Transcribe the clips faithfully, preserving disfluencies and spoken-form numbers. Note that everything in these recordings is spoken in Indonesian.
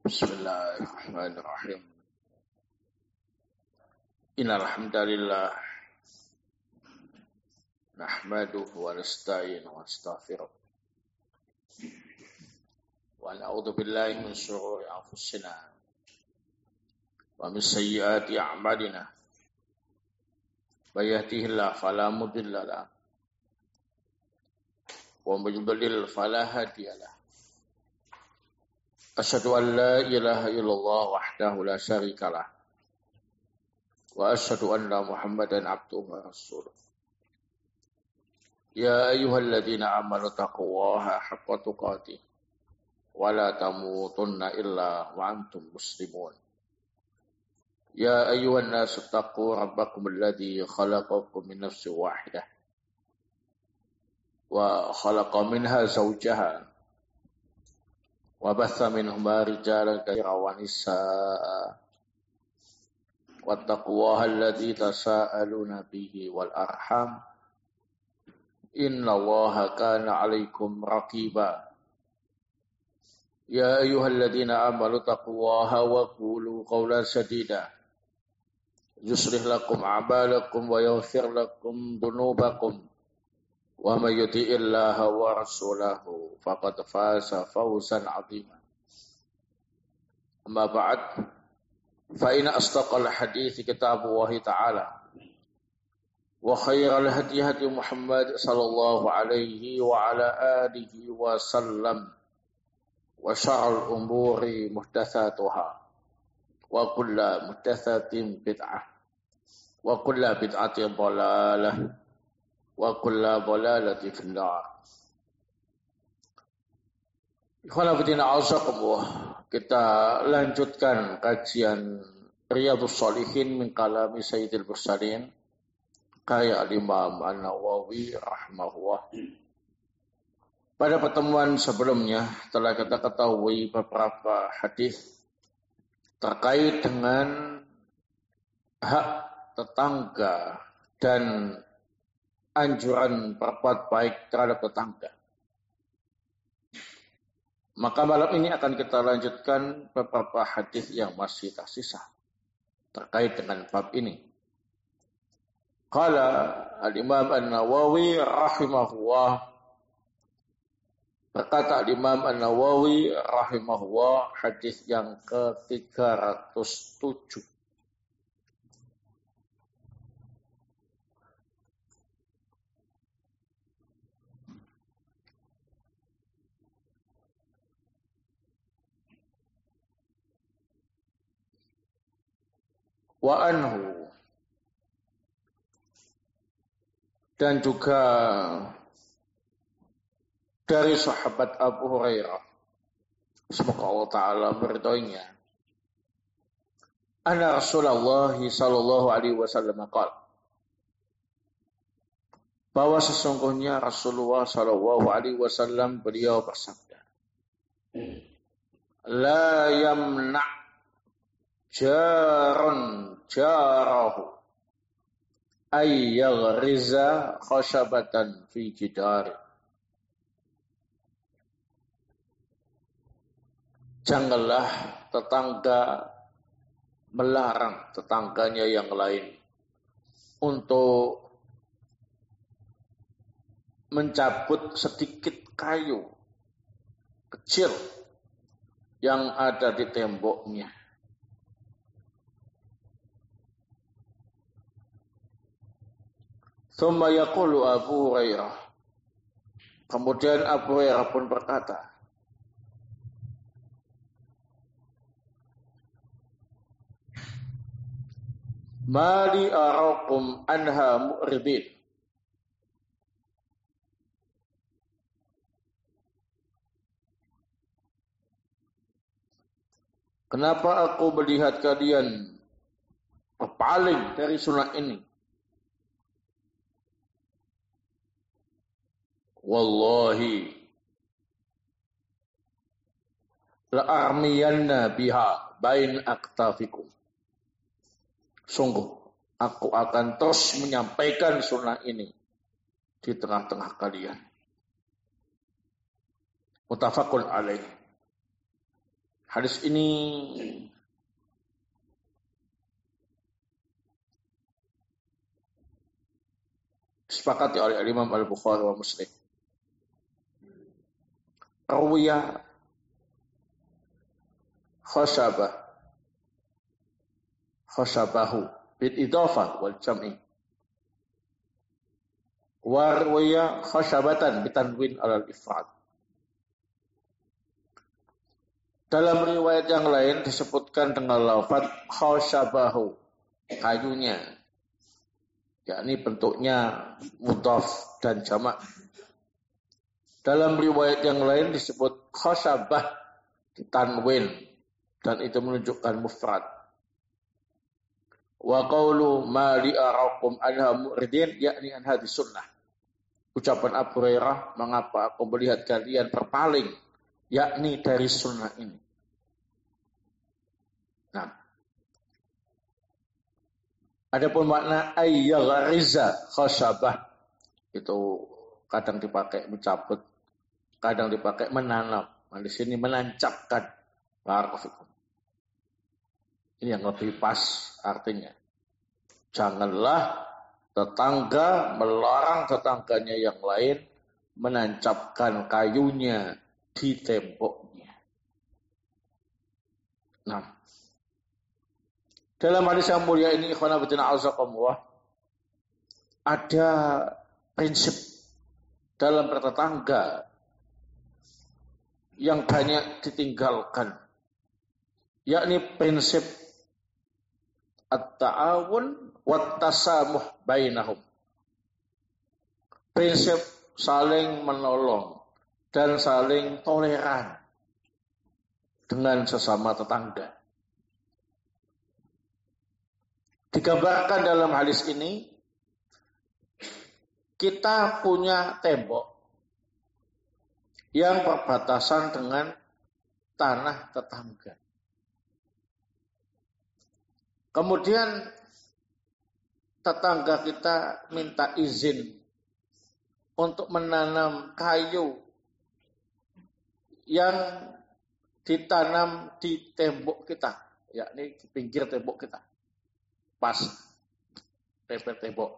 Bismillahirrahmanirrahim. Innal hamdalillah nahmaduhu wa nasta'inuhu wa nastaghfiruh. Wa na'udzu billahi min shururi anfusina wa min sayyiati a'malina. May yahdihillahu fala mudilla lahu wa may yudlil fala hadiya lahu. Asyhadu an la ilaha illallah wahdahu la syarikalah wa asyhadu anna Muhammadan abduhu wa rasuluh. Ya ayyuhalladzina amanu taqullaha haqqa tuqatih wa la tamutunna illa wa antum muslimun. Ya ayyuhan nasu taqu rabbakum alladzi khalaqakum min nafsin wahidah wa khalaqa minha zawjaha wa batha minhuma rijalan katsiran wa nisaa wattaqullaha alladzi tasaaluna bihi wal arham innallaha kana 'alaikum raqiba. Ya ayyuhalladzina amanu taqullaha wa qulu qawlan sadida yuslih lakum a'malakum wa yaghfir lakum dhunubakum wa may yuti'illaha wa rasulahu faqad faza fawzan 'azima. Amma ba'd, fa inna asdaqal hadithi kitabullahi ta'ala wa khairal hadi hadi Muhammad sallallahu alaihi wa ala alihi wa sallam wa syarrul umuri muhdatsatuha wa kullu muhdatsatin bid'ah wa kullu bid'atin dhalalah wa kullu dhalalatin finnar. Ikhwan fillah azakumullah, kita lanjutkan kajian Riyadhus Shalihin min kalami Sayyidil Mursalin karya Imam An-Nawawi rahimahullah. Pada pertemuan sebelumnya telah kita ketahui beberapa hadis terkait dengan hak tetangga dan anjuran berbuat baik terhadap tetangga. Maka malam ini akan kita lanjutkan beberapa hadis yang masih tersisa terkait dengan bab ini. Qala al-Imam An-Nawawi rahimahullah, berkata al-Imam An-Nawawi rahimahullah, hadis yang ke tiga ratus tujuh. Wa anhu, dan juga dari sahabat Abu Hurairah, semoga Allah Ta'ala meridhoinya, anna Rasulullah sallallahu alaihi wasallam qala, bahwa sesungguhnya Rasulullah sallallahu alaihi wasallam beliau bersabda, la yamna' jarun jarahu ay yaghriza khashabatan fi jidari. Janganlah tetangga melarang tetangganya yang lain untuk mencabut sedikit kayu kecil yang ada di temboknya. Tsumma yaqulu Abu Hurairah, kemudian Abu Hurairah pun berkata, mali arakum anha mu'ridin, kenapa aku melihat kalian berpaling dari sunnah ini? Wallahi la'armiyanna biha bain aktafikum, sungguh aku akan terus menyampaikan sunnah ini di tengah-tengah kalian. Muttafaqun alaih. Hadis ini disepakati oleh Imam Al-Bukhari wa Muslim. Rawiya khashabah khashabahu bil idhafah wal jam'i. Wa rawiya khashabatan bitanwin alal ifrad. Dalam riwayat yang lain disebutkan dengan lafaz khashabahu, kayunya, yakni bentuknya mudhaf dan jamak. Dalam riwayat yang lain disebut khashabah ditanwin dan itu menunjukkan mufrad. Wa qawlu ma li arakum anha muridin yakni an hadis sunnah. Ucapan Abu Hurairah, mengapa aku melihat kalian berpaling, yakni dari sunnah ini. Nah, adapun makna ayyaghriza khashabah itu kadang dipakai mencabut, kadang dipakai menanam. Nah, di sini menancapkan. Barakallahu. Ini yang lebih pas artinya. Janganlah tetangga melarang tetangganya yang lain menancapkan kayunya di temboknya. Nah, dalam hadis yang mulia ini, ikhwan fillah azakumullah, ada prinsip dalam bertetangga yang banyak ditinggalkan, yakni prinsip at-ta'awun wat-tasamuh bainahum. Prinsip saling menolong dan saling toleran dengan sesama tetangga. Digambarkan dalam hadis ini, kita punya tembok yang berbatasan dengan tanah tetangga. Kemudian tetangga kita minta izin untuk menanam kayu yang ditanam di tembok kita, yakni di pinggir tembok kita, pas teper tembok.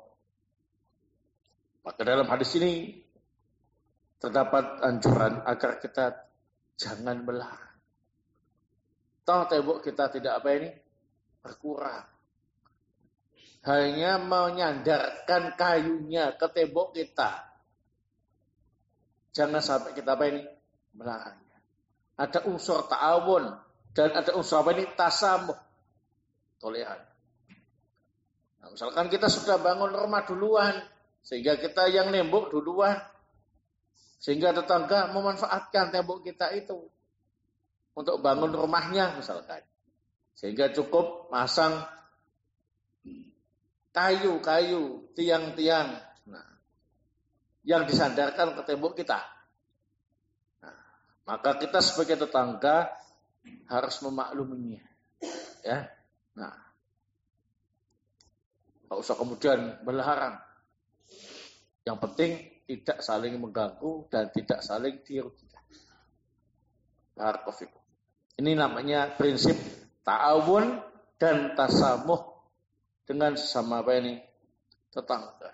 Maka dalam hadis ini terdapat anjuran agar kita jangan melarang. Toh tembok kita tidak apa ini? Berkurang. Hanya menyandarkan kayunya ke tembok kita. Jangan sampai kita apa ini? Melarangnya. Ada unsur ta'awun dan ada unsur apa ini? Tasamuh. Toleran. Nah, misalkan kita sudah bangun rumah duluan, sehingga kita yang nembok duluan, sehingga tetangga memanfaatkan tembok kita itu untuk bangun rumahnya misalkan. Sehingga cukup masang kayu-kayu, tiang-tiang nah, yang disandarkan ke tembok kita. Nah, maka kita sebagai tetangga harus memakluminya. Ya. Nah, tak usah kemudian melarang. Yang penting tidak saling mengganggu dan tidak saling dirugikan. Barakallahu. Ini namanya prinsip ta'awun dan tasamuh dengan sesama apa ini? Tetangga.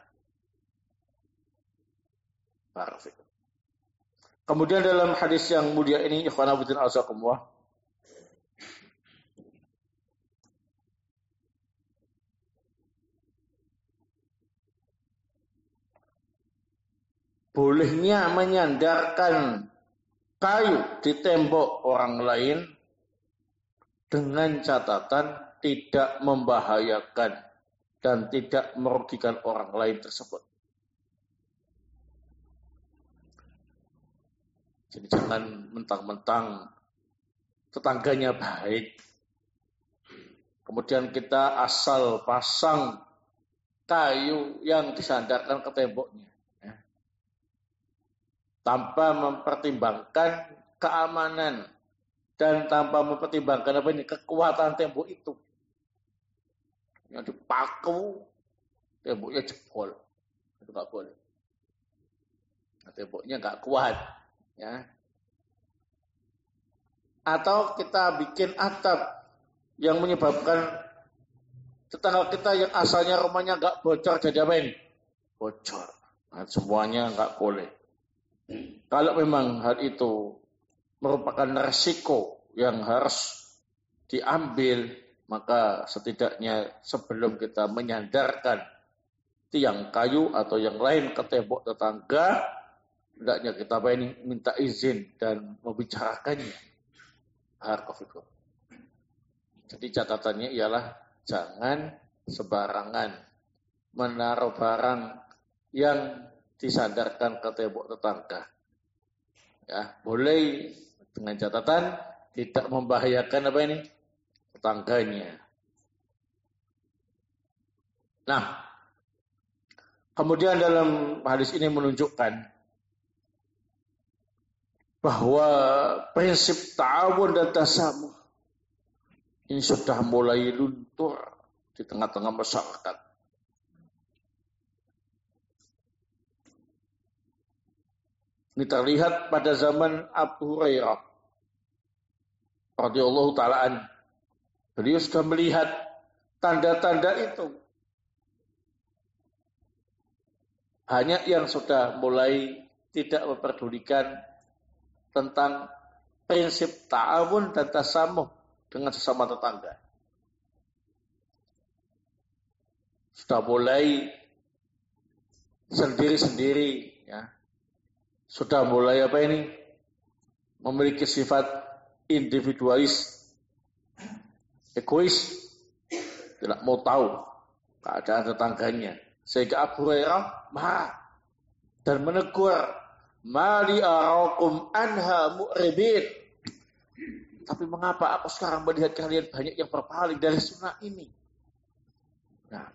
Barakallahu. Kemudian dalam hadis yang mulia ini, ikhwan fillah azakumullah, bolehnya menyandarkan kayu di tembok orang lain dengan catatan tidak membahayakan dan tidak merugikan orang lain tersebut. Jadi jangan mentang-mentang tetangganya baik, kemudian kita asal pasang kayu yang disandarkan ke temboknya, tanpa mempertimbangkan keamanan dan tanpa mempertimbangkan apa ini kekuatan tembok itu. Yang dipaku temboknya jebol, itu nggak boleh. Nah, temboknya nggak kuat, ya. Atau kita bikin atap yang menyebabkan tetangga kita yang asalnya rumahnya nggak bocor jadi apa ini? Bocor. Nah, semuanya nggak boleh. Kalau memang hal itu merupakan resiko yang harus diambil, maka setidaknya sebelum kita menyandarkan tiang kayu atau yang lain ke tembok tetangga, hendaknya kita ini minta izin dan membicarakannya. Harkofikum. Jadi catatannya ialah jangan sembarangan menaruh barang yang disandarkan ke tembok tetangga. Ya, boleh dengan catatan tidak membahayakan apa ini? Tetangganya. Nah, kemudian dalam hadis ini menunjukkan bahwa prinsip ta'awun dan tasamuh ini sudah mulai luntur di tengah-tengah masyarakat. Ini terlihat pada zaman Abu Hurairah radhiyallahu ta'ala an. Beliau sudah melihat tanda-tanda itu. Hanya yang sudah mulai tidak memperdulikan tentang prinsip ta'awun dan tasamuh dengan sesama tetangga. Sudah mulai sendiri-sendiri, ya. Sudah mulai apa ini? Memiliki sifat individualis, egois, tidak mau tahu keadaan tetangganya. Sehingga Abu Hurairah marah dan menegur, "Mali arakum anha mu'ribin." Tapi mengapa aku sekarang melihat kalian banyak yang berpaling dari sunnah ini? Nah,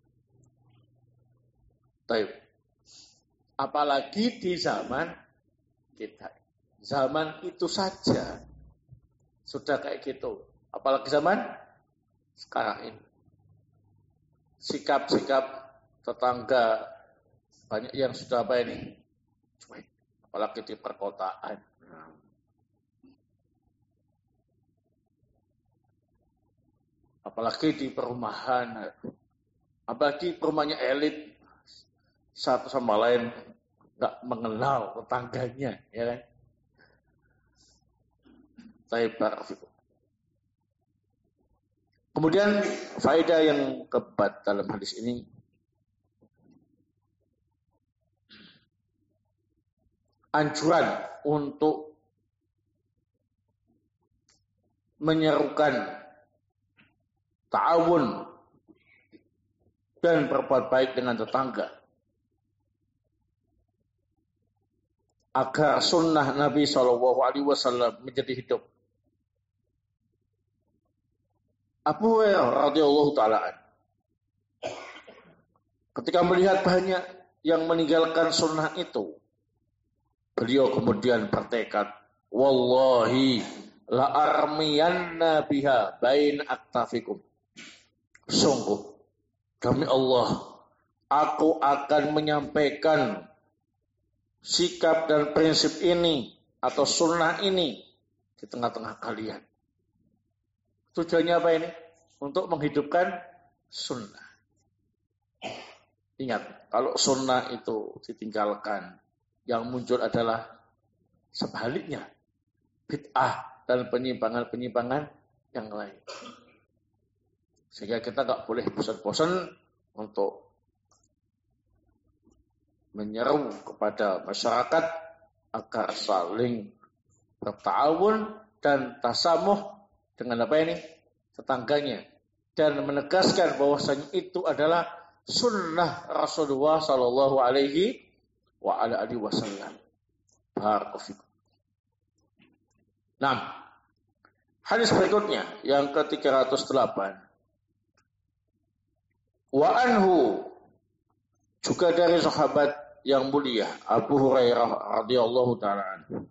taib. Apalagi di zaman kita. Zaman itu saja sudah kayak gitu. Apalagi zaman sekarang ini. Sikap-sikap tetangga banyak yang sudah apa ini? Cuek. Apalagi di perkotaan. Nah. Apalagi di perumahan. Apalagi perumahannya elit. Satu sama lain nggak mengenal tetangganya, ya kan? Taibar. Kemudian faedah yang keempat dalam hadis ini, anjuran untuk menyerukan ta'awun dan berbuat baik dengan tetangga agar sunnah Nabi shallallahu alaihi wasallam menjadi hidup. Abu Hurairah radhiyallahu ta'ala ketika melihat banyak yang meninggalkan sunnah itu, beliau kemudian bertekad, "Wallahi la armiyanna biha bain aktafikum." Sungguh, demi Allah, aku akan menyampaikan sikap dan prinsip ini atau sunnah ini di tengah-tengah kalian. Tujuannya apa ini? Untuk menghidupkan sunnah. Ingat, kalau sunnah itu ditinggalkan, yang muncul adalah sebaliknya, bid'ah dan penyimpangan-penyimpangan yang lain. Sehingga kita nggak boleh bosan-bosan untuk menyeru kepada masyarakat agar saling berta'awun dan tasamuh dengan apa ini? Tetangganya. Dan menegaskan bahwasanya itu adalah sunnah Rasulullah sallallahu alaihi wa ala alihi wasallam. Barakallahu. Nah, hadis berikutnya yang ke tiga ratus delapan. Wa anhu, juga dari sahabat yang mulia Abu Hurairah radhiyallahu ta'ala anhu,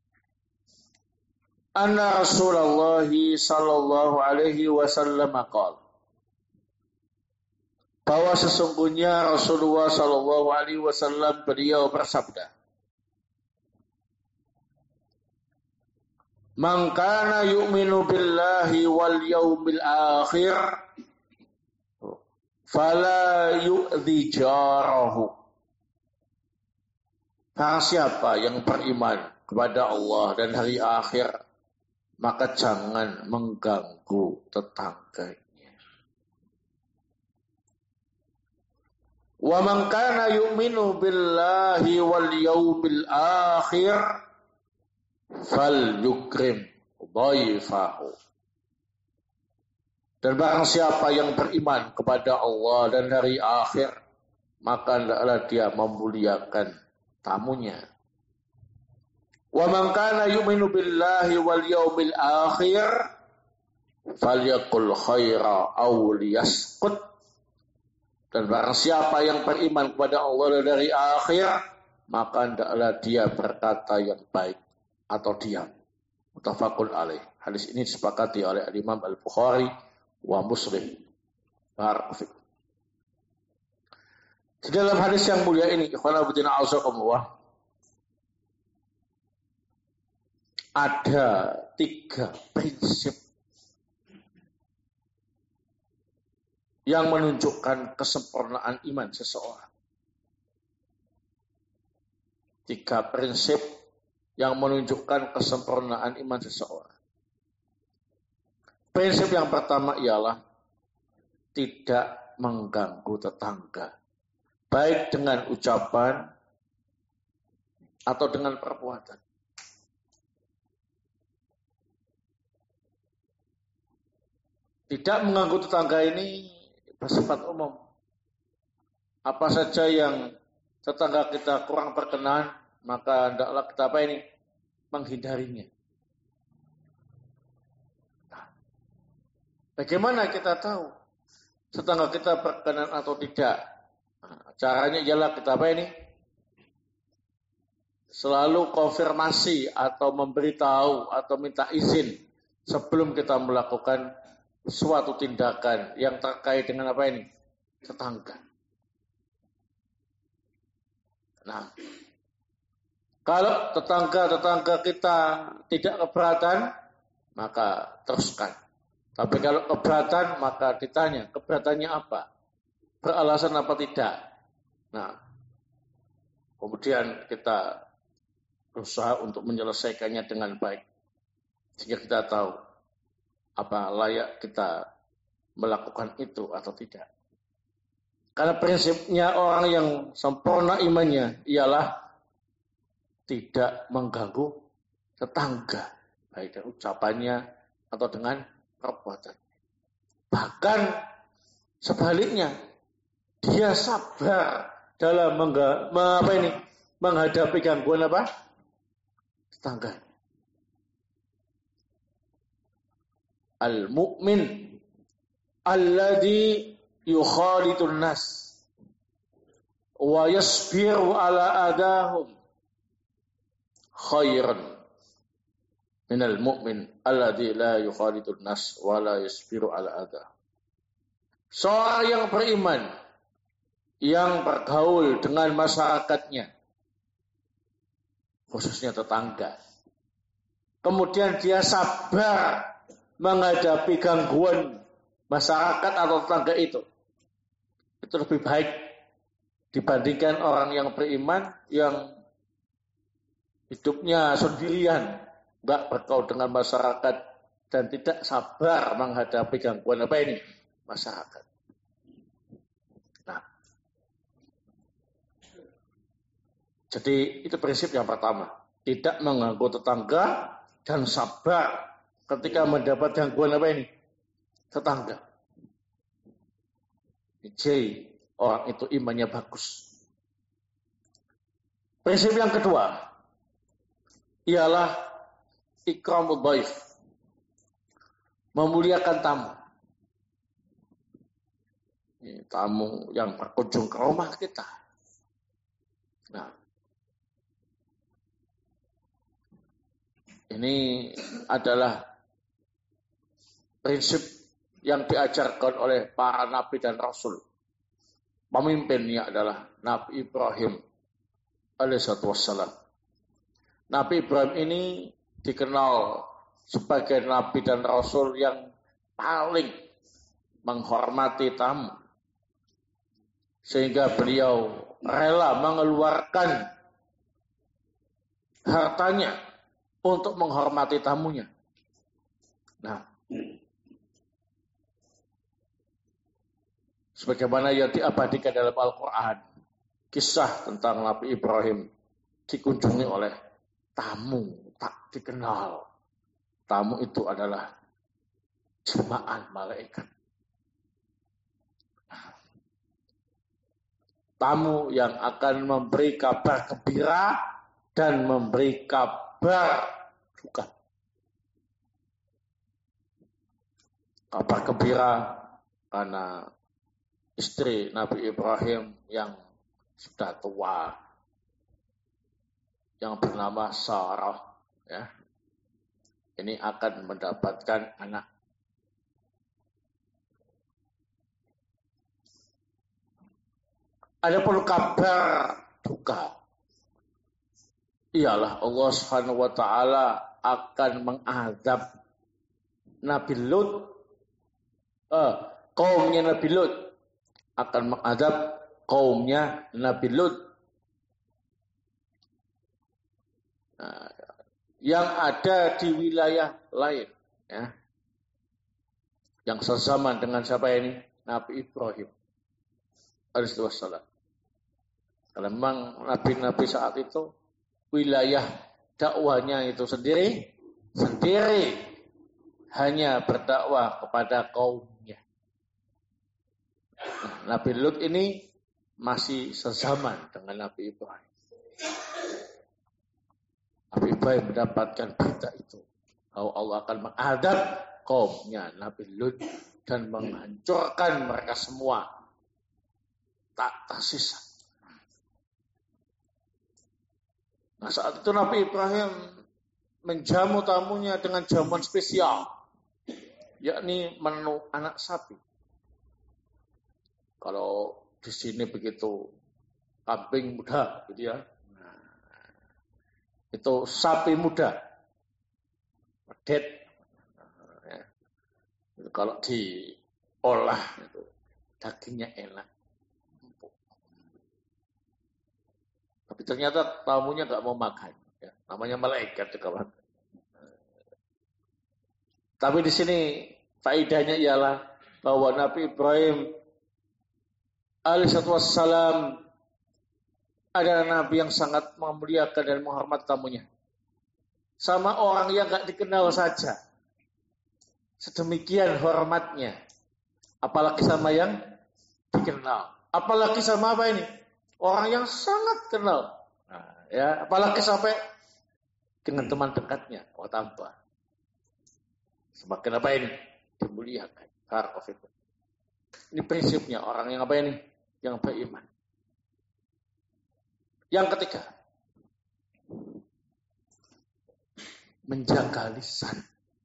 anna Rasulullah sallallahu alaihi wasallam qala, bahwa sesungguhnya Rasulullah sallallahu alaihi wasallam beliau bersabda, Man kana yu'minu billahi wal yaumil akhir fala yu'dhi jarahu. Barang siapa yang beriman kepada Allah dan hari akhir, maka jangan mengganggu tetangganya. Wa man kana yu'minu billahi wal yaumil akhir fal yukrim dhaifahu. Dan barang siapa yang beriman kepada Allah dan hari akhir, maka hendaklah dia memuliakan tamunya. Wa man kana yu'minu billahi wal yaumil akhir falyaqul khaira aw liyaskut. Dan barang siapa yang beriman kepada Allah dan hari akhir, maka hendaklah dia berkata yang baik atau diam. Muttafaqun alaih. Hadis ini disepakati oleh Imam Al-Bukhari wa Muslim. Barakallahu. Di dalam hadis yang mulia ini, ikhwan fillah a'azakumullah, ada tiga prinsip yang menunjukkan kesempurnaan iman seseorang. Tiga prinsip yang menunjukkan kesempurnaan iman seseorang. Prinsip yang pertama ialah tidak mengganggu tetangga, baik dengan ucapan atau dengan perbuatan. Tidak mengganggu tetangga ini bersifat umum. Apa saja yang tetangga kita kurang berkenan, maka hendaklah kita apa ini? Menghindarinya. Nah, bagaimana kita tahu tetangga kita berkenan atau tidak? Nah, caranya ialah kita apa ini? Selalu konfirmasi atau memberitahu atau minta izin sebelum kita melakukan suatu tindakan yang terkait dengan apa ini? Tetangga. Nah, kalau tetangga-tetangga kita tidak keberatan, maka teruskan. Tapi kalau keberatan, maka ditanya, keberatannya apa? Beralasan apa tidak? Nah, kemudian kita berusaha untuk menyelesaikannya dengan baik. Sehingga kita tahu apa layak kita melakukan itu atau tidak. Karena prinsipnya orang yang sempurna imannya ialah tidak mengganggu tetangga, baik dengan ucapannya atau dengan perbuatan. Bahkan sebaliknya, dia sabar dalam mengga, apa ini, menghadapi gangguan apa? Tetangga. Al-mu'min alladhi yukhalitun nas wa yasbiru ala adahum khairan minal mu'min alladhi la yukhalitun nas wa la yasbiru ala adahum. Seorang yang beriman yang bergaul dengan masyarakatnya, khususnya tetangga, kemudian dia sabar menghadapi gangguan masyarakat atau tetangga itu, itu lebih baik dibandingkan orang yang beriman yang hidupnya sendirian, enggak bergaul dengan masyarakat dan tidak sabar menghadapi gangguan apa ini? Masyarakat. Nah, jadi itu prinsip yang pertama, tidak mengganggu tetangga dan sabar ketika mendapat gangguan apa ini? Tetangga. Jadi orang itu imannya bagus. Prinsip yang kedua ialah ikramul dhaif, memuliakan tamu. Ini tamu yang berkunjung ke rumah kita. Nah, ini adalah prinsip yang diajarkan oleh para nabi dan rasul. Pemimpinnya adalah Nabi Ibrahim alaihissalam. Nabi Ibrahim ini dikenal sebagai nabi dan rasul yang paling menghormati tamu. Sehingga beliau rela mengeluarkan hartanya untuk menghormati tamunya. Nah, sebagaimana yang diabadikan dalam Al-Quran, kisah tentang Nabi Ibrahim dikunjungi oleh tamu tak dikenal. Tamu itu adalah jemaah malaikat. Tamu yang akan memberi kabar gembira dan memberi kabar duka. Kabar gembira karena istri Nabi Ibrahim yang sudah tua, yang bernama Sarah, ya, ini akan mendapatkan anak. Ada pun kabar duka, ialah Allah Subhanahu wa taala akan mengadab Nabi Lut, eh, kaumnya Nabi Lut akan mengadab kaumnya Nabi Lut. Nah, yang ada di wilayah lain, ya, yang sezaman dengan siapa ini? Nabi Ibrahim alaihi wassalam. Karena memang nabi-nabi saat itu wilayah dakwahnya itu sendiri sendiri hanya berdakwah kepada kaumnya. Nah, Nabi Lut ini masih sezaman dengan Nabi Ibrahim. Nabi Ibrahim mendapatkan berita itu, bahwa Allah akan mengadab kaumnya Nabi Lut dan menghancurkan mereka semua tak tersisa. Nah, saat itu Nabi Ibrahim menjamu tamunya dengan jamuan spesial, yakni menu anak sapi. Kalau di sini begitu kambing muda, gitu ya. Nah, itu sapi muda, medet. Nah, ya. Kalau diolah itu dagingnya enak. Tapi ternyata tamunya nggak mau makan, ya, namanya malaikat juga. Tapi di sini faedahnya ialah bahwa Nabi Ibrahim alaihissalam adalah nabi yang sangat memuliakan dan menghormati tamunya. Sama orang yang nggak dikenal saja, sedemikian hormatnya. Apalagi sama yang dikenal. Apalagi sama apa ini? Orang yang sangat kenal, nah, ya, apalagi sampai dengan teman dekatnya, oh tambah. Semakin apa ini? Dimuliakan. Ini prinsipnya orang yang apa ini? Yang beriman. Yang ketiga, menjaga lisan.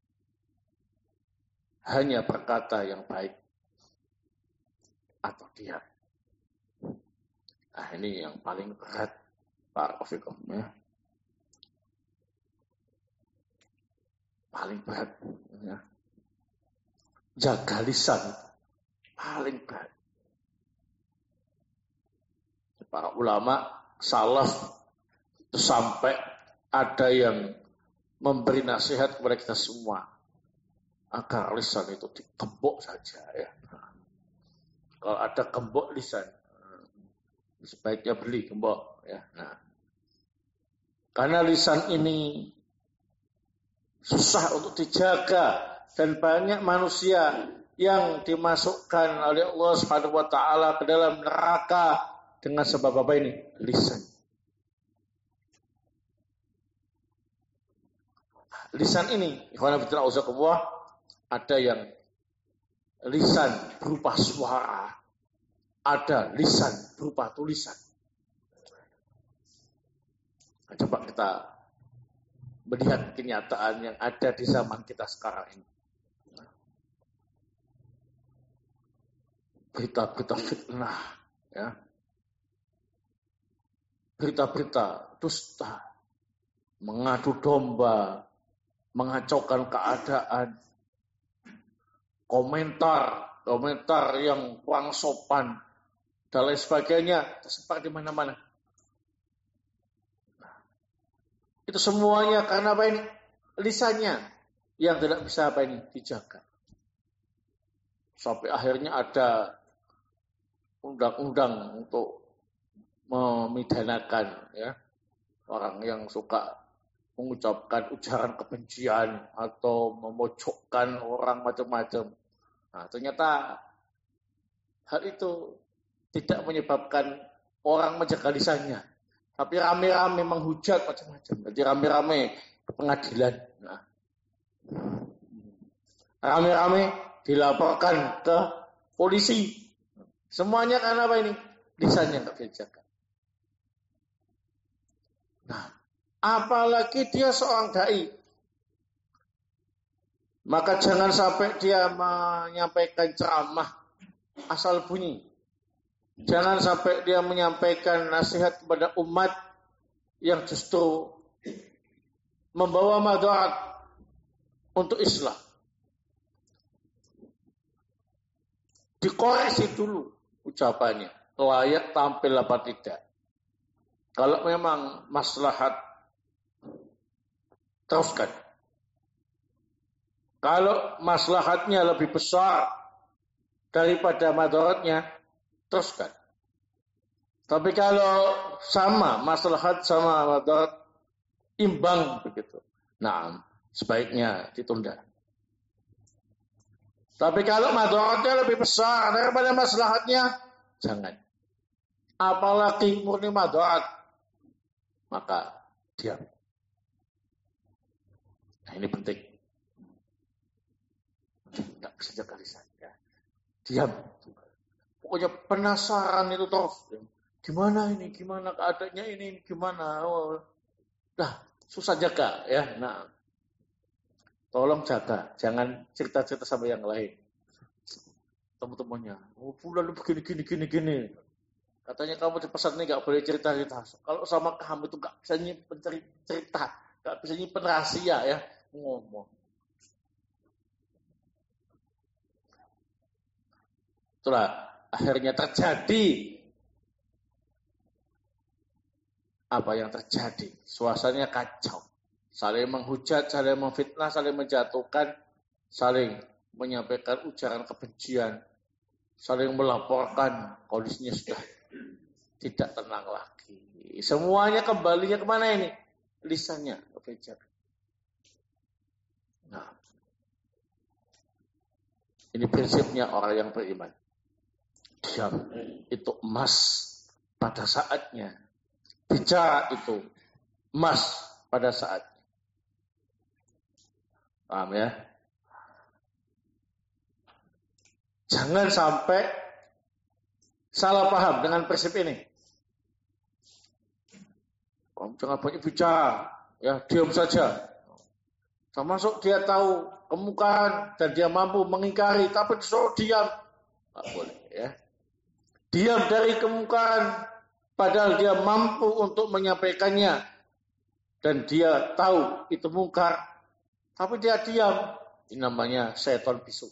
Hanya berkata yang baik atau diam. Nah, ini yang paling berat, Pak Fikum, ya. Paling berat, ya. Jaga lisan, paling berat. Para ulama salaf itu sampai ada yang memberi nasihat kepada kita semua agar lisan itu dikembok saja, ya. Kalau ada kembok lisan, sebaiknya beli gembok, ya. Nah, karena lisan ini susah untuk dijaga dan banyak manusia yang dimasukkan oleh Allah Subhanahu wa taala ke dalam neraka dengan sebab apa ini? Lisan. Lisan ini, ikhwan fillah uzakumullah, ada yang lisan berupa suara, ada lisan berupa tulisan. Nah, coba kita melihat kenyataan yang ada di zaman kita sekarang ini. Berita-berita fitnah, ya. Berita-berita dusta, mengadu domba, mengacaukan keadaan, komentar, komentar yang kurang sopan, dan lain sebagainya, tersebar di mana-mana. Nah, itu semuanya karena apa ini? Lisannya yang tidak bisa apa ini dijaga. Sampai akhirnya ada undang-undang untuk memidanakan ya orang yang suka mengucapkan ujaran kebencian atau memojokkan orang macam-macam. Nah, ternyata hal itu tidak menyebabkan orang menjaga lisannya, tapi rame-rame menghujat macam-macam. Jadi rame-rame ke pengadilan. Nah, rame-rame dilaporkan ke polisi. Semuanya karena apa ini? Lisannya nggak bisa dijaga. Nah, apalagi dia seorang dai, maka jangan sampai dia menyampaikan ceramah asal bunyi. Jangan sampai dia menyampaikan nasihat kepada umat yang justru membawa madarat untuk Islam. Dikoreksi dulu ucapannya, layak tampil apa tidak. Kalau memang maslahat, teruskan. Kalau maslahatnya lebih besar daripada madaratnya, teruskan. Tapi kalau sama maslahat sama madarat, imbang begitu, nah sebaiknya ditunda. Tapi kalau madaratnya lebih besar daripada maslahatnya, jangan. Apalagi murni madarat, maka diam. Nah, ini penting. Tidak bisa jaga lisan. Ya. Diam. Pokoknya penasaran itu terus. Gimana ini? Gimana keadaannya ini? Gimana? Oh. Nah, susah jaga. Ya. Nah, tolong jaga. Jangan cerita-cerita sama yang lain. Teman-temannya. Oh, bulan begini, gini, gini, gini. Katanya kamu di pesantren ini gak boleh cerita-cerita. Kalau sama kamu itu gak bisa nyimpen cerita. Gak bisa nyimpen rahasia ya. Ngomong. Itulah akhirnya terjadi apa yang terjadi. Suasananya kacau. Saling menghujat, saling memfitnah, saling menjatuhkan, saling menyampaikan ujaran kebencian, saling melaporkan kondisinya sudah tidak tenang lagi. Semuanya kembalinya kemana ini? Lisannya kebencian. Nah, ini prinsipnya orang yang beriman. Diam itu emas pada saatnya. Bicara itu emas pada saatnya. Paham ya? Jangan sampai salah paham dengan prinsip ini. Kamu jangan banyak bicara, ya diam saja. Termasuk dia tahu kemungkaran dan dia mampu mengingkari, tapi disuruh diam, nggak boleh, ya. Diam dari kemungkaran, padahal dia mampu untuk menyampaikannya dan dia tahu itu mungkar, tapi dia diam. Ini namanya setan bisu.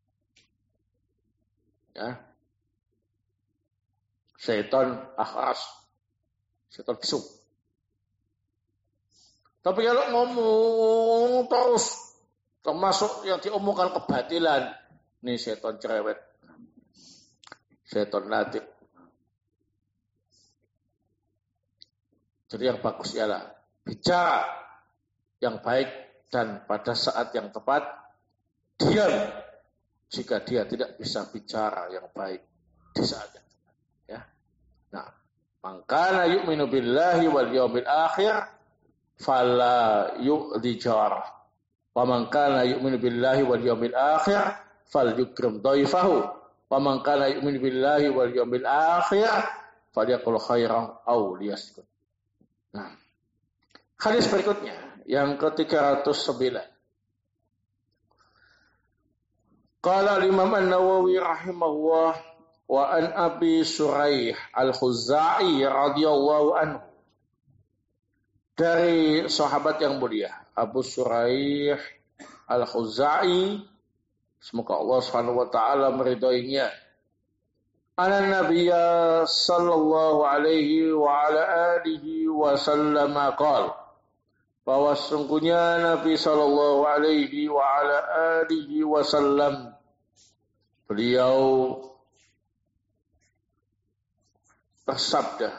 Ya. Setan akhras. Setan bisu. Tapi kalau ngomong terus, termasuk yang diomongkan kebatilan, ini setan cerewet. Setan natif. Jadi yang bagus ialah bicara yang baik dan pada saat yang tepat, diam jika dia tidak bisa bicara yang baik di saat yang tepat. Ya. Nah, mangkana yu'minu billahi wal yawmil akhir fala yu'dhi jarah. Wa man kana yu'minu billahi wal yawmil akhir falyukrim dhaifahu. Wa man kana yu'minu billahi wal yawmil akhir falyaqul khairan aw liyaskut. Nah, hadis berikutnya yang ke tiga ratus sembilan. Qala al-Imam An-Nawawi rahimahullah wa an Abi Suraih Al-Khuzai radhiyallahu anhu dari sahabat yang mulia Abu Suraih Al-Khuzai, semoga Allah Subhanahu wa taala meridhoinya. Ana Nabiyya sallallahu alaihi wa ala alihi wasallam qala, bahwa sesungguhnya Nabi sallallahu alaihi wa ala alihi wasallam beliau bersabda,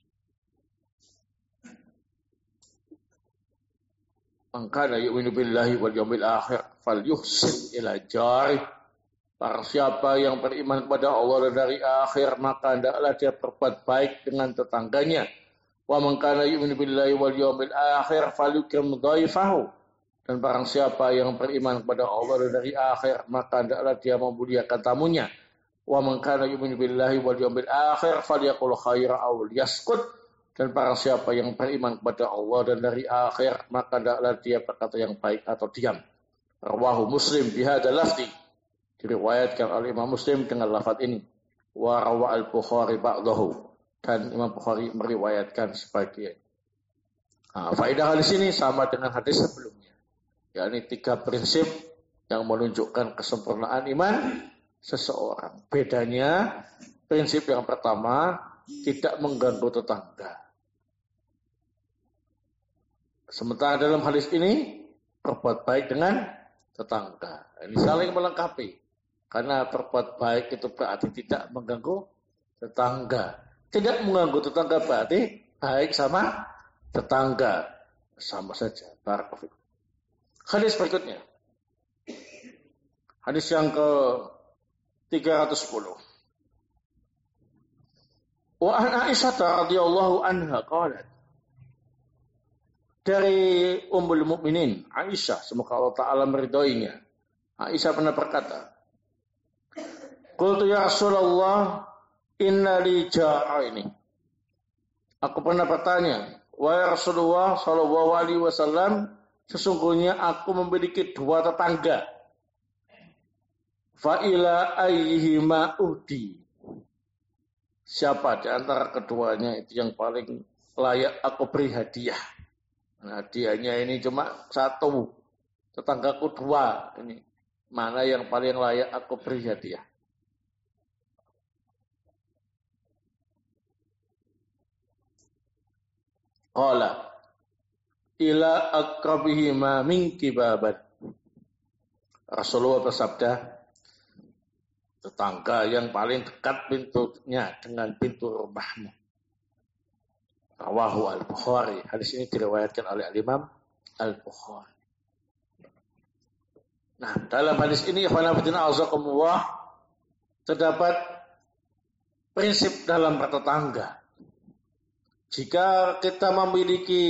"Man kana yu'minu billahi wal yawmil akhir falyuhsin ila jarih." Barang siapa yang beriman kepada Allah dan dari akhir, maka hendaklah dia berbuat baik dengan tetangganya. Wa man kana yu'minu billahi wal yawmil akhir falyukrim dhaifahu. Dan barang siapa yang beriman kepada Allah dan dari akhir, maka hendaklah dia memuliakan tamunya. Wa man kana yu'minu billahi wal yawmil akhir falyaqul khairan aw liyaskut. Dan barang siapa yang beriman kepada Allah dan dari akhir, maka hendaklah dia berkata yang baik atau diam. Rawahu Muslim bihadzal lafzi, diriwayatkan oleh Imam Muslim dengan lafaz ini. Wa rawa al-Bukhari ba'dahu, dan Imam Bukhari meriwayatkan sebagian. Nah, faedah hadis ini sama dengan hadis sebelumnya, yakni tiga prinsip yang menunjukkan kesempurnaan iman seseorang. Bedanya, prinsip yang pertama, tidak mengganggu tetangga. Sementara dalam hadis ini, berbuat baik dengan tetangga. Ini saling melengkapi. Karena berbuat baik itu berarti tidak mengganggu tetangga. Tidak mengganggu tetangga berarti baik sama tetangga. Sama saja. Barakallahu. Hadis berikutnya. Hadis yang ke tiga ratus sepuluh. Wa an Aisyah radhiyallahu anha qalat. Dari Ummul Mukminin Aisyah, semoga Allah taala meridhoinya. Aisyah pernah berkata, "Qultu ya Rasulullah, inna li ja'aini." Aku pernah bertanya, "Wahai Rasulullah sallallahu alaihi wasallam, sesungguhnya aku memiliki dua tetangga. Fa ila ayyihima uhdi." Siapa di antara keduanya itu yang paling layak aku beri hadiah? Nah, hadiahnya ini cuma satu. Tetanggaku dua. Ini mana yang paling layak aku beri hadiah? Qala ila aqrabihima minki baban. Rasulullah bersabda, tetangga yang paling dekat pintunya dengan pintu rumahmu. Rawahu Al-Bukhari. Hadis ini diriwayatkan oleh Al-Imam Al-Bukhari. Nah, dalam hadis ini terdapat prinsip dalam bertetangga. Jika kita memiliki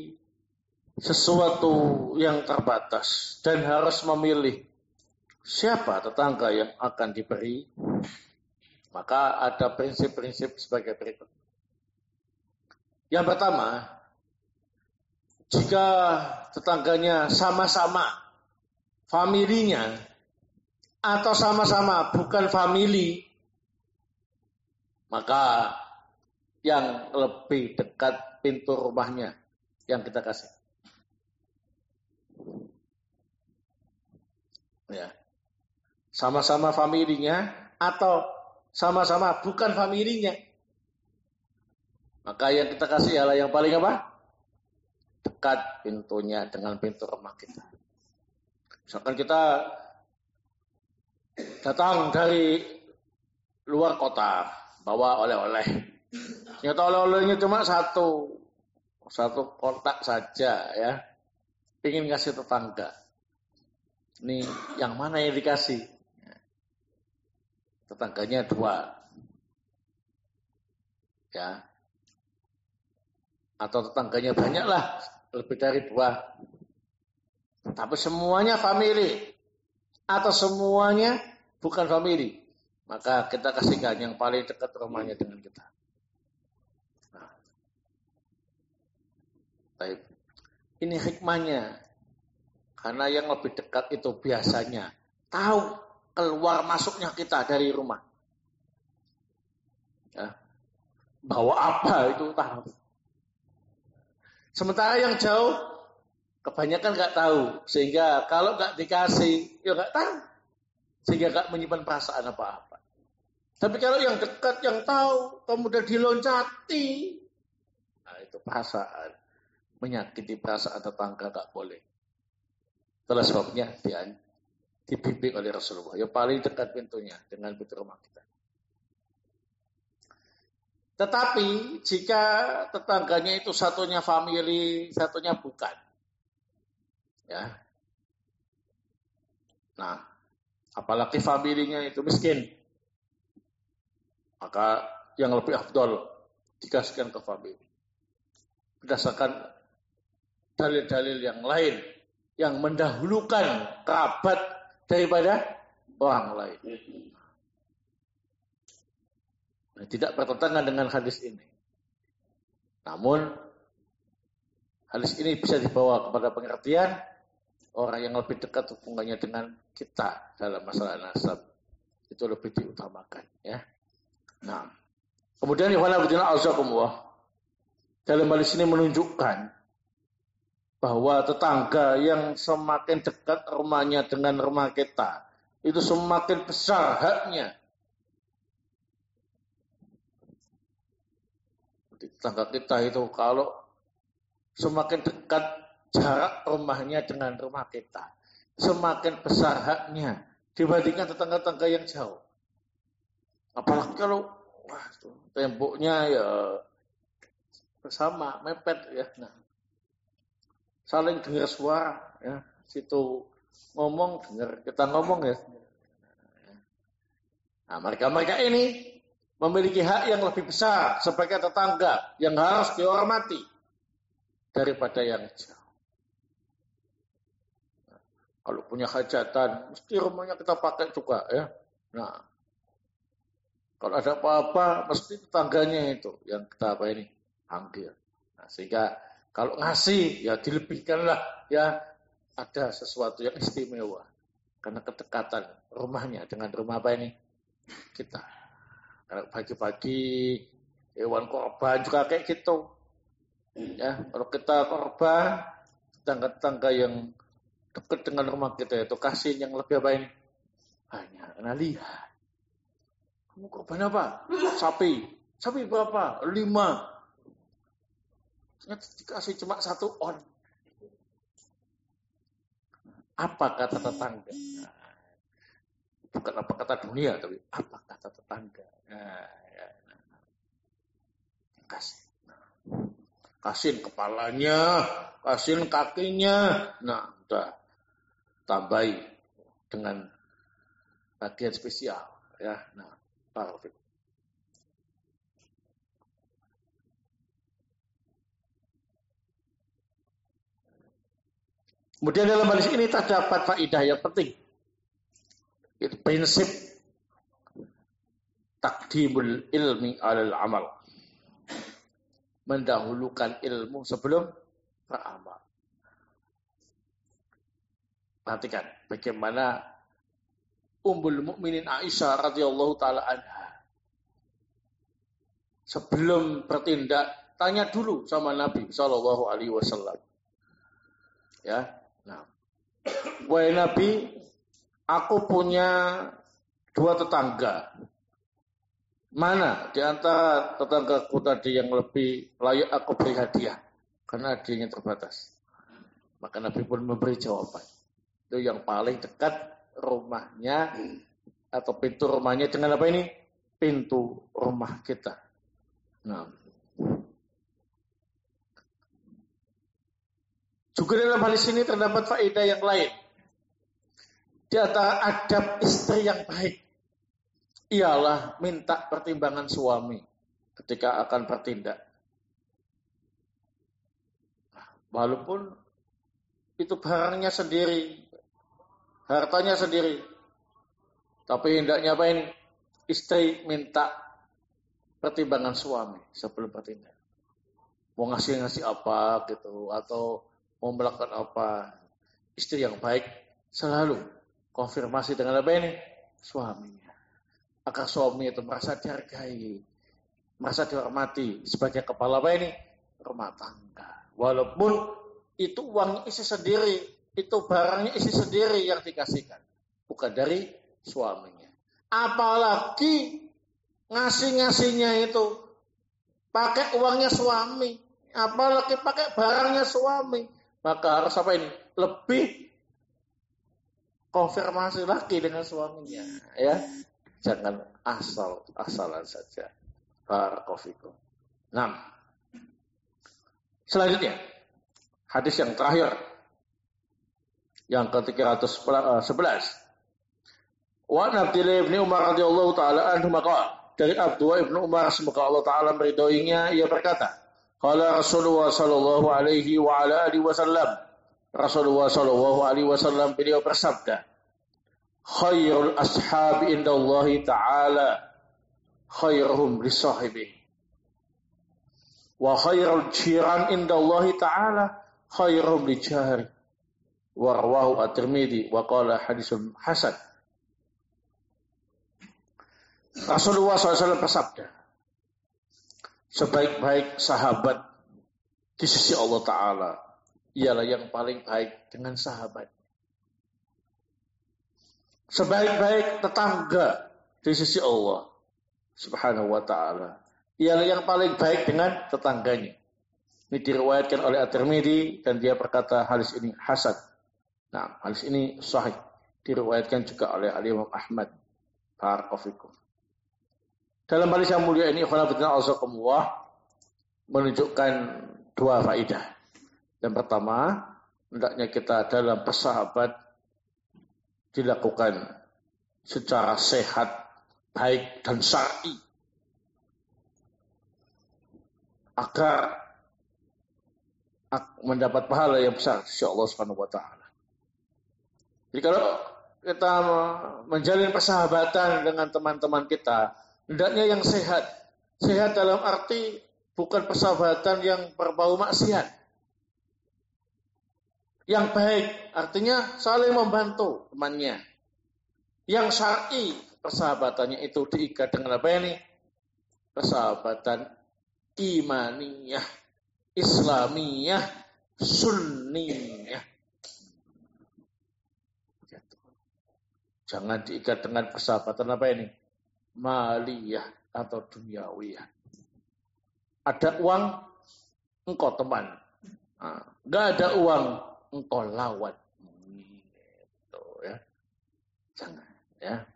sesuatu yang terbatas dan harus memilih siapa tetangga yang akan diberi, maka ada prinsip-prinsip sebagai berikut. Yang pertama, jika tetangganya sama-sama familinya atau sama-sama bukan famili, maka yang lebih dekat pintu rumahnya yang kita kasih. Ya. Sama-sama familinya atau sama-sama bukan familinya, maka yang kita kasih adalah yang paling apa? Dekat pintunya dengan pintu rumah kita. Misalkan kita datang dari luar kota, bawa oleh-oleh. Ternyata oleh-olehnya cuma satu. Satu kotak saja ya. Ingin kasih tetangga. Ini yang mana yang dikasih? Tetangganya dua. Ya. Atau tetangganya banyak lah. Lebih dari dua. Tapi semuanya family. Atau semuanya bukan family. Maka kita kasihkan yang paling dekat rumahnya dengan kita. Nah. Baik. Ini hikmahnya. Karena yang lebih dekat itu biasanya tahu keluar masuknya kita dari rumah. Ya. Bawa apa itu tahu. Sementara yang jauh kebanyakan nggak tahu, sehingga kalau nggak dikasih, ya nggak tahu, sehingga nggak menyimpan perasaan apa-apa. Tapi kalau yang dekat, yang tahu, kemudian diloncati, nah itu perasaan, menyakiti perasaan tetangga nggak boleh. Itulah sebabnya dia dibimbing oleh Rasulullah. Yang paling dekat pintunya dengan pintu rumah kita. Tetapi jika tetangganya itu satunya family, satunya bukan, ya. Nah, apalagi familinya itu miskin, maka yang lebih afdol dikasihkan ke family. Berdasarkan dalil-dalil yang lain yang mendahulukan kerabat daripada orang lain. Nah, tidak bertentangan dengan hadis ini. Namun hadis ini bisa dibawa kepada pengertian orang yang lebih dekat hubungannya dengan kita dalam masalah nasab itu lebih diutamakan, ya. Nah, kemudian ikhwanul azakumullah, dalam hadis ini menunjukkan bahwa tetangga yang semakin dekat rumahnya dengan rumah kita itu semakin besar haknya. Tetangga kita itu kalau semakin dekat jarak rumahnya dengan rumah kita, semakin besar haknya dibandingkan tetangga-tetangga yang jauh. Apalagi kalau wah, tuh, temboknya ya bersama, mepet ya. Nah, saling dengar suara ya. Situ ngomong dengar kita ngomong ya. Nah, mereka-mereka ini memiliki hak yang lebih besar sebagai tetangga yang harus dihormati daripada yang jauh. Nah, kalau punya hajatan, mesti rumahnya kita pakai juga ya. Nah, kalau ada apa-apa, mesti tetangganya itu yang kita apa ini panggil. Nah, sehingga kalau ngasih ya dilebihkanlah ya, ada sesuatu yang istimewa karena kedekatan rumahnya dengan rumah apa ini kita. Kalau pagi-pagi hewan korban juga kayak gitu. Ya, kalau kita korban, tetangga-tetangga yang dekat dengan rumah kita itu kasih yang lebih apa ini? Banyak. Nah, lihat. Kamu korban apa? Sapi. Sapi berapa? Lima. Ternyata dikasih cuma satu on. Apa kata tetangga? Bukan apa kata dunia, tapi apa kata tetangga. Nah, ya, nah, nah. Kasih. Nah. Kasihin kepalanya, kasihin kakinya. Nah, udah tambahi dengan bagian spesial. Ya, nah, perfect. Kemudian dalam hadis ini terdapat faedah yang penting. Itu prinsip takdimul ilmi alal amal. Mendahulukan ilmu sebelum beramal. Perhatikan bagaimana Ummul Mukminin Aisyah radhiyallahu taala anha sebelum bertindak tanya dulu sama Nabi sallallahu alaihi wasallam. Ya. Nah, wahai Nabi, aku punya dua tetangga. Mana di antara tetanggaku tadi yang lebih layak aku beri hadiah? Karena hadiahnya terbatas. Maka Nabi pun memberi jawaban. Itu yang paling dekat rumahnya atau pintu rumahnya dengan apa ini? Pintu rumah kita. Nah. Juga dalam hal ini terdapat faedah yang lain. Di antara adab istri yang baik ialah minta pertimbangan suami ketika akan bertindak. Walaupun itu barangnya sendiri, hartanya sendiri, tapi hendaknya apa ini? Istri minta pertimbangan suami sebelum bertindak. Mau ngasih-ngasih apa gitu, atau mau melakukan apa. Istri yang baik selalu konfirmasi dengan apa ini? Suaminya. Agar suami itu merasa dihargai, merasa dihormati sebagai kepala apa ini? Rumah tangga. Walaupun itu uangnya isi sendiri, itu barangnya isi sendiri yang dikasihkan, bukan dari suaminya. Apalagi ngasih-ngasihnya itu pakai uangnya suami, apalagi pakai barangnya suami, maka harus apa ini? Lebih konfirmasi lagi dengan suaminya, ya. Jangan asal-asalan saja. Barakallahu. Nah, selanjutnya hadis yang terakhir, yang ke tiga ratus sebelas. Wa Abdullah bin Umar radhiyallahu taala anhu maqala, dari Abdullah bin Umar semoga Allah taala meridhoinya, ia berkata, qala Rasulullah sallallahu alaihi wa ala alihi wasallam, Rasulullah sallallahu alaihi wasallam beliau bersabda, khairul ashabi indallahi taala khairuhum li sahibihi wa khairul jiran indallahi taala khairuhum li jari, wa rawahu at-Tirmidzi wa qala hadisun hasan. Rasulullah shallallahu alaihi wasallam bersabda, sebaik-baik sahabat di sisi Allah Ta'ala ialah yang paling baik dengan sahabat. Sebaik-baik tetangga di sisi Allah Subhanahu wa Ta'ala ialah yang paling baik dengan tetangganya. Ini diriwayatkan oleh At-Tirmidzi dan dia berkata hadis ini hasan. Nah, hadis ini sahih. Diriwayatkan juga oleh Imam Ahmad. Barakallahu. Dalam hadis yang mulia ini, Allah menunjukkan dua faedah. Yang pertama, hendaknya kita dalam bersahabat dilakukan secara sehat, baik dan syar'i, agar mendapat pahala yang besar insya Allah Subhanahu wa taala. Jadi kalau kita menjalin persahabatan dengan teman-teman kita, hendaknya yang sehat. Sehat dalam arti bukan persahabatan yang berbau maksiat. Yang baik artinya saling membantu temannya. Yang syar'i persahabatannya itu diikat dengan apa ini? Persahabatan imaniyah, islamiyah, sunniyah. Jangan diikat dengan persahabatan apa ini? Maliyah atau duniawiyah. Ada uang, engkau teman. Nah, gak ada uang, engkau lawan. Gitu, ya. Jangan, ya.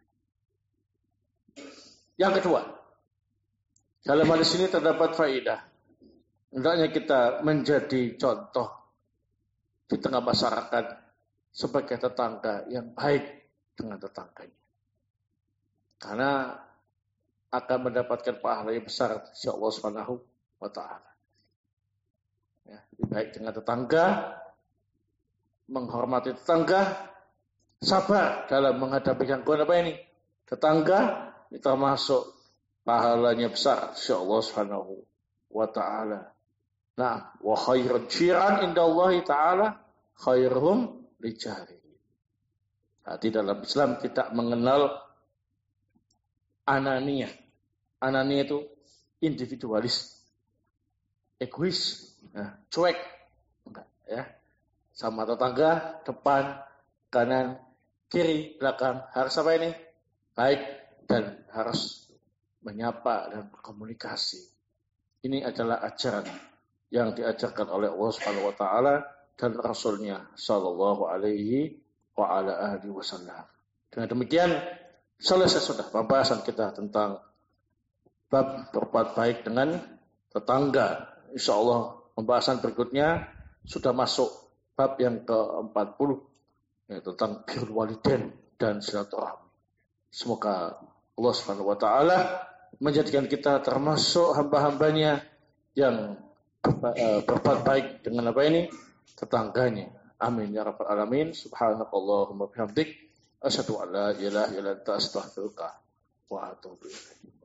Yang kedua, dalam hal ini terdapat faedah. Hendaknya kita menjadi contoh di tengah masyarakat sebagai tetangga yang baik dengan tetangganya. Karena akan mendapatkan pahala yang besar insya Allah Subhanahu wa taala. Ya, lebih baik dengan tetangga, menghormati tetangga, sabar dalam menghadapi gangguan apa ini? Tetangga, itu termasuk pahalanya besar insya Allah Subhanahu wa taala. Nah, wa khairul jiran indallahi taala khairuhum li jari. Nah, di dalam Islam tidak mengenal ananiyah. Ananiyah itu individualis, egois, nah, cuek, enggak, ya. Sama tetangga, depan, kanan, kiri, belakang, harus apa ini? Baik dan harus menyapa dan berkomunikasi. Ini adalah ajaran yang diajarkan oleh Allah Subhanahu wa taala dan Rasulnya sallallahu alaihi wa ala alihi wasallam. Dengan demikian selesai sudah pembahasan kita tentang bab berbuat baik dengan tetangga. Insyaallah pembahasan berikutnya sudah masuk bab yang ke empat puluh, yaitu tentang birrul walidain dan silaturahmi. Semoga Allah Subhanahu wa taala menjadikan kita termasuk hamba-hambanya yang berbuat baik dengan apa ini? Tetangganya. Amin ya rabbal alamin. Subhanakallahumma bihamdik asyhadu an la ilaha illa anta astaghfiruka wa atubu ilaik.